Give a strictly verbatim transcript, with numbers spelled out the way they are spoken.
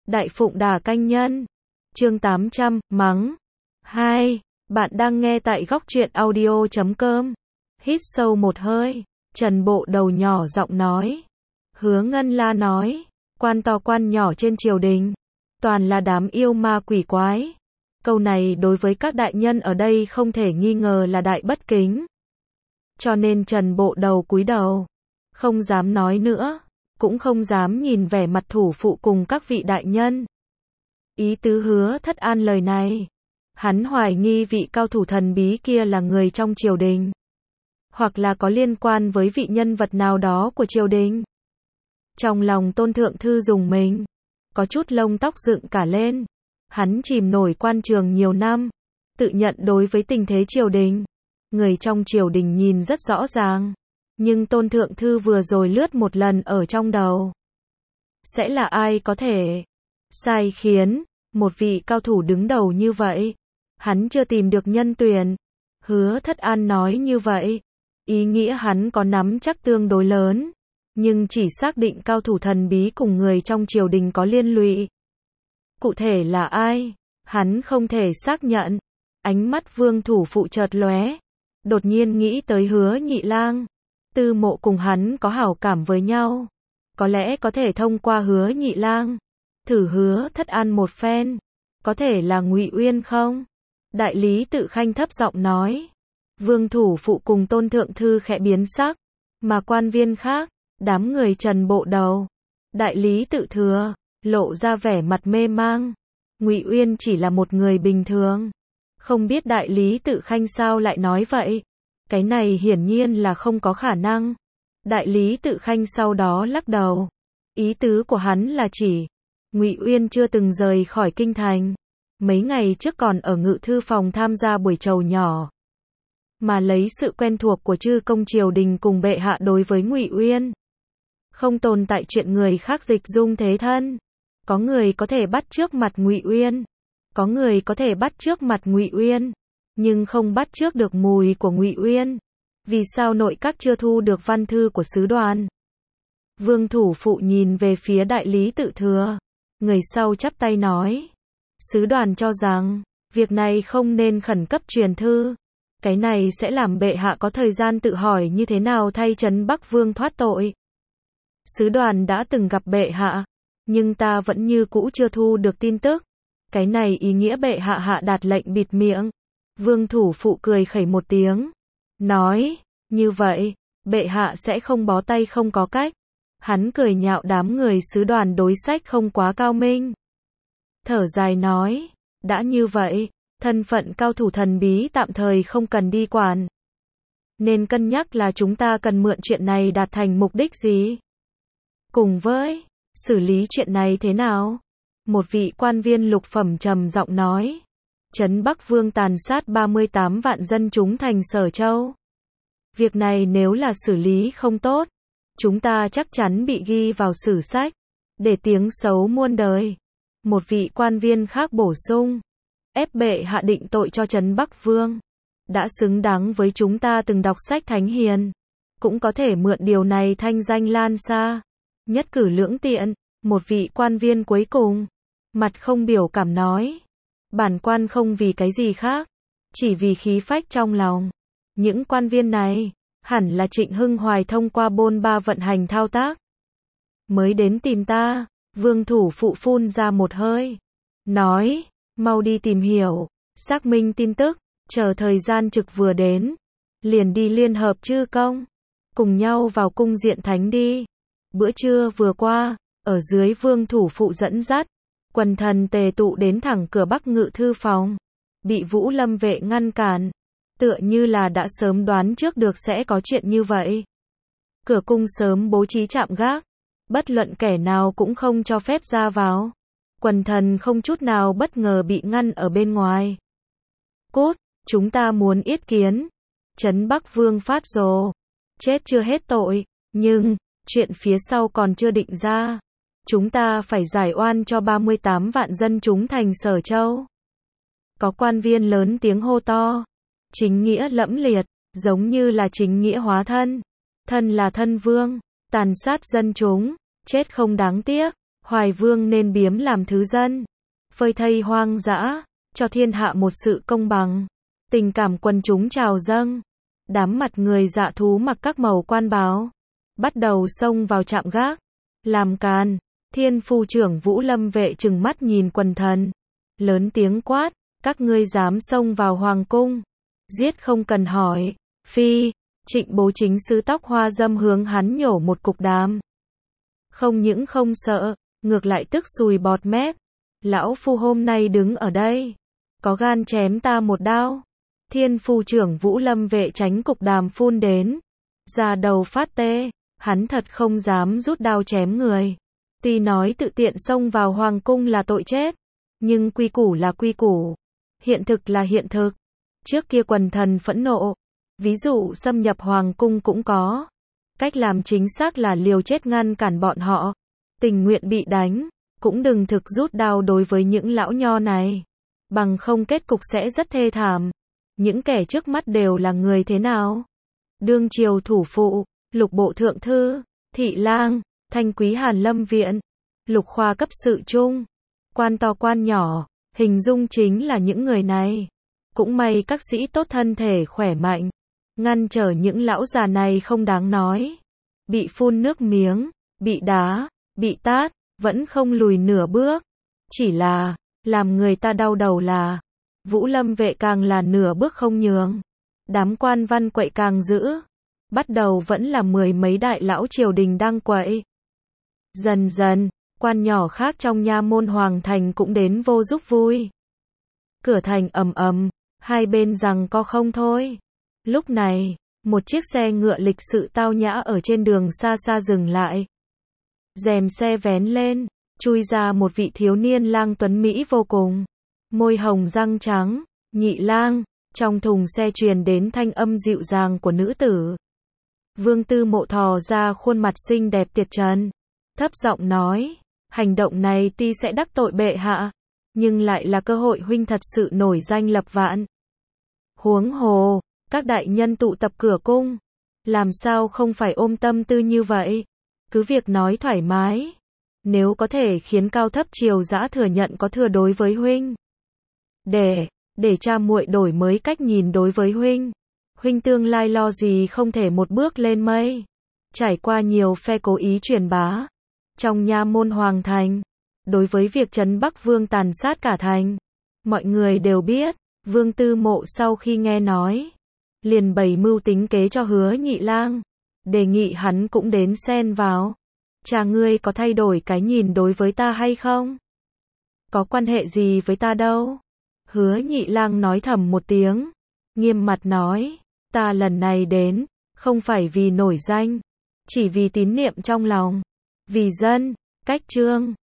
Đại Phụng Đà Canh Nhân. Chương tám trăm, mắng. hai. Bạn đang nghe tại góc truyện audio chấm com. Hít sâu một hơi, Trần Bộ Đầu nhỏ giọng nói. Hứa Ngân La nói, quan to quan nhỏ trên triều đình, toàn là đám yêu ma quỷ quái. Câu này đối với các đại nhân ở đây không thể nghi ngờ là đại bất kính. Cho nên Trần Bộ Đầu cúi đầu, không dám nói nữa, cũng không dám nhìn vẻ mặt thủ phụ cùng các vị đại nhân. Ý tứ Hứa Thất An lời này, hắn hoài nghi vị cao thủ thần bí kia là người trong triều đình, hoặc là có liên quan với vị nhân vật nào đó của triều đình. Trong lòng Tôn Thượng Thư dùng mình, có chút lông tóc dựng cả lên. Hắn chìm nổi quan trường nhiều năm, tự nhận đối với tình thế triều đình, người trong triều đình nhìn rất rõ ràng, nhưng Tôn Thượng Thư vừa rồi lướt một lần ở trong đầu. Sẽ là ai có thể sai khiến một vị cao thủ đứng đầu như vậy? Hắn chưa tìm được nhân tuyển. Hứa Thất An nói như vậy, ý nghĩa hắn có nắm chắc tương đối lớn, nhưng chỉ xác định cao thủ thần bí cùng người trong triều đình có liên lụy. Cụ thể là ai, hắn không thể xác nhận. Ánh mắt Vương thủ phụ chợt lóe, đột nhiên nghĩ tới Hứa Nhị Lang. Tư Mộ cùng hắn có hảo cảm với nhau, có lẽ có thể thông qua Hứa Nhị Lang thử Hứa Thất An một phen. Có thể là Ngụy Uyên không? Đại lý Tự Khanh thấp giọng nói. Vương thủ phụ cùng Tôn Thượng Thư khẽ biến sắc, mà quan viên khác, đám người Trần Bộ Đầu, Đại lý Tự Thừa, lộ ra vẻ mặt mê mang. Ngụy Uyên chỉ là một người bình thường. Không biết Đại lý Tự Khanh sao lại nói vậy? Cái này hiển nhiên là không có khả năng. Đại lý Tự Khanh sau đó lắc đầu. Ý tứ của hắn là chỉ, Ngụy Uyên chưa từng rời khỏi kinh thành. Mấy ngày trước còn ở ngự thư phòng tham gia buổi trầu nhỏ. Mà lấy sự quen thuộc của chư công triều đình cùng bệ hạ đối với Ngụy Uyên, không tồn tại chuyện người khác dịch dung thế thân. Có người có thể bắt chước mặt Ngụy Uyên, có người có thể bắt chước mặt Ngụy Uyên, nhưng không bắt chước được mùi của Ngụy Uyên. Vì sao nội các chưa thu được văn thư của sứ đoàn? Vương thủ phụ nhìn về phía Đại lý Tự Thừa, người sau chắp tay nói. Sứ đoàn cho rằng, việc này không nên khẩn cấp truyền thư. Cái này sẽ làm bệ hạ có thời gian tự hỏi như thế nào thay Trấn Bắc Vương thoát tội. Sứ đoàn đã từng gặp bệ hạ, nhưng ta vẫn như cũ chưa thu được tin tức. Cái này ý nghĩa bệ hạ hạ đạt lệnh bịt miệng. Vương thủ phụ cười khẩy một tiếng, nói, như vậy, bệ hạ sẽ không bó tay không có cách. Hắn cười nhạo đám người sứ đoàn đối sách không quá cao minh. Thở dài nói, đã như vậy, thân phận cao thủ thần bí tạm thời không cần đi quản. Nên cân nhắc là chúng ta cần mượn chuyện này đạt thành mục đích gì? Cùng với, xử lý chuyện này thế nào? Một vị quan viên lục phẩm trầm giọng nói. Trấn Bắc Vương tàn sát ba mươi tám vạn dân chúng thành Sở Châu. Việc này nếu là xử lý không tốt, chúng ta chắc chắn bị ghi vào sử sách, để tiếng xấu muôn đời. Một vị quan viên khác bổ sung. Ép bệ hạ định tội cho Trấn Bắc Vương. Đã xứng đáng với chúng ta từng đọc sách thánh hiền. Cũng có thể mượn điều này thanh danh lan xa. Nhất cử lưỡng tiện. Một vị quan viên cuối cùng, mặt không biểu cảm nói. Bản quan không vì cái gì khác, chỉ vì khí phách trong lòng. Những quan viên này, hẳn là Trịnh Hưng Hoài thông qua bôn ba vận hành thao tác, mới đến tìm ta. Vương thủ phụ phun ra một hơi, nói, mau đi tìm hiểu, xác minh tin tức, chờ thời gian trực vừa đến, liền đi liên hợp chư công, cùng nhau vào cung Diện Thánh đi. Bữa trưa vừa qua, ở dưới Vương thủ phụ dẫn dắt, quần thần tề tụ đến thẳng cửa Bắc ngự thư phòng, bị Vũ Lâm vệ ngăn cản, tựa như là đã sớm đoán trước được sẽ có chuyện như vậy. Cửa cung sớm bố trí trạm gác, bất luận kẻ nào cũng không cho phép ra vào. Quần thần không chút nào bất ngờ bị ngăn ở bên ngoài. Cút, chúng ta muốn yết kiến. Trấn Bắc Vương phát rồ. Chết chưa hết tội, nhưng, chuyện phía sau còn chưa định ra. Chúng ta phải giải oan cho ba mươi tám vạn dân chúng thành Sở Châu. Có quan viên lớn tiếng hô to. Chính nghĩa lẫm liệt, giống như là chính nghĩa hóa thân. Thân là thân vương, tàn sát dân chúng, chết không đáng tiếc. Hoài Vương nên biếm làm thứ dân, phơi thây hoang dã, cho thiên hạ một sự công bằng. Tình cảm quần chúng trào dâng, đám mặt người dạ thú mặc các màu quan báo, bắt đầu xông vào trạm gác, làm càn. Thiên phu trưởng Vũ Lâm Vệ trừng mắt nhìn quần thần, lớn tiếng quát, các ngươi dám xông vào hoàng cung, giết không cần hỏi. Phi, Trịnh Bố chính sứ tóc hoa dâm hướng hắn nhổ một cục đàm. Không những không sợ, ngược lại tức sùi bọt mép. Lão phu hôm nay đứng ở đây, có gan chém ta một đao. Thiên phu trưởng Vũ Lâm Vệ tránh cục đàm phun đến, da đầu phát tê, hắn thật không dám rút đao chém người. Tuy nói tự tiện xông vào hoàng cung là tội chết, nhưng quy củ là quy củ, hiện thực là hiện thực. Trước kia quần thần phẫn nộ, ví dụ xâm nhập hoàng cung cũng có. Cách làm chính xác là liều chết ngăn cản bọn họ, tình nguyện bị đánh, cũng đừng thực rút đao đối với những lão nho này. Bằng không kết cục sẽ rất thê thảm. Những kẻ trước mắt đều là người thế nào? Đương triều thủ phụ, lục bộ thượng thư, thị lang, thanh quý hàn lâm viện, lục khoa cấp sự trung, quan to quan nhỏ, hình dung chính là những người này. Cũng may các sĩ tốt thân thể khỏe mạnh, ngăn trở những lão già này không đáng nói. Bị phun nước miếng, bị đá, bị tát, vẫn không lùi nửa bước. Chỉ là, làm người ta đau đầu là, Vũ Lâm Vệ càng là nửa bước không nhường. Đám quan văn quậy càng dữ. Bắt đầu vẫn là mười mấy đại lão triều đình đang quậy. Dần dần, quan nhỏ khác trong nha môn hoàng thành cũng đến vô giúp vui. Cửa thành ầm ầm, hai bên giằng co không thôi. Lúc này, một chiếc xe ngựa lịch sự tao nhã ở trên đường xa xa dừng lại. Rèm xe vén lên, chui ra một vị thiếu niên lang tuấn Mỹ vô cùng. Môi hồng răng trắng, Nhị lang, trong thùng xe truyền đến thanh âm dịu dàng của nữ tử. Vương Tư Mộ thò ra khuôn mặt xinh đẹp tiệt trần, thấp giọng nói, hành động này tuy sẽ đắc tội bệ hạ, nhưng lại là cơ hội huynh thật sự nổi danh lập vạn. Huống hồ, các đại nhân tụ tập cửa cung, làm sao không phải ôm tâm tư như vậy, cứ việc nói thoải mái. Nếu có thể khiến cao thấp triều dã thừa nhận có thừa đối với huynh, để, để cha muội đổi mới cách nhìn đối với huynh. Huynh tương lai lo gì không thể một bước lên mây. Trải qua nhiều phe cố ý truyền bá trong nha môn hoàng thành, đối với việc Trấn Bắc Vương tàn sát cả thành, mọi người đều biết. Vương Tư Mộ sau khi nghe nói, liền bày mưu tính kế cho Hứa Nhị lang, đề nghị hắn cũng đến xen vào. Cha ngươi có thay đổi cái nhìn đối với ta hay không? Có quan hệ gì với ta đâu? Hứa Nhị lang nói thầm một tiếng, nghiêm mặt nói, ta lần này đến, không phải vì nổi danh, chỉ vì tín niệm trong lòng, vì dân, cách chương.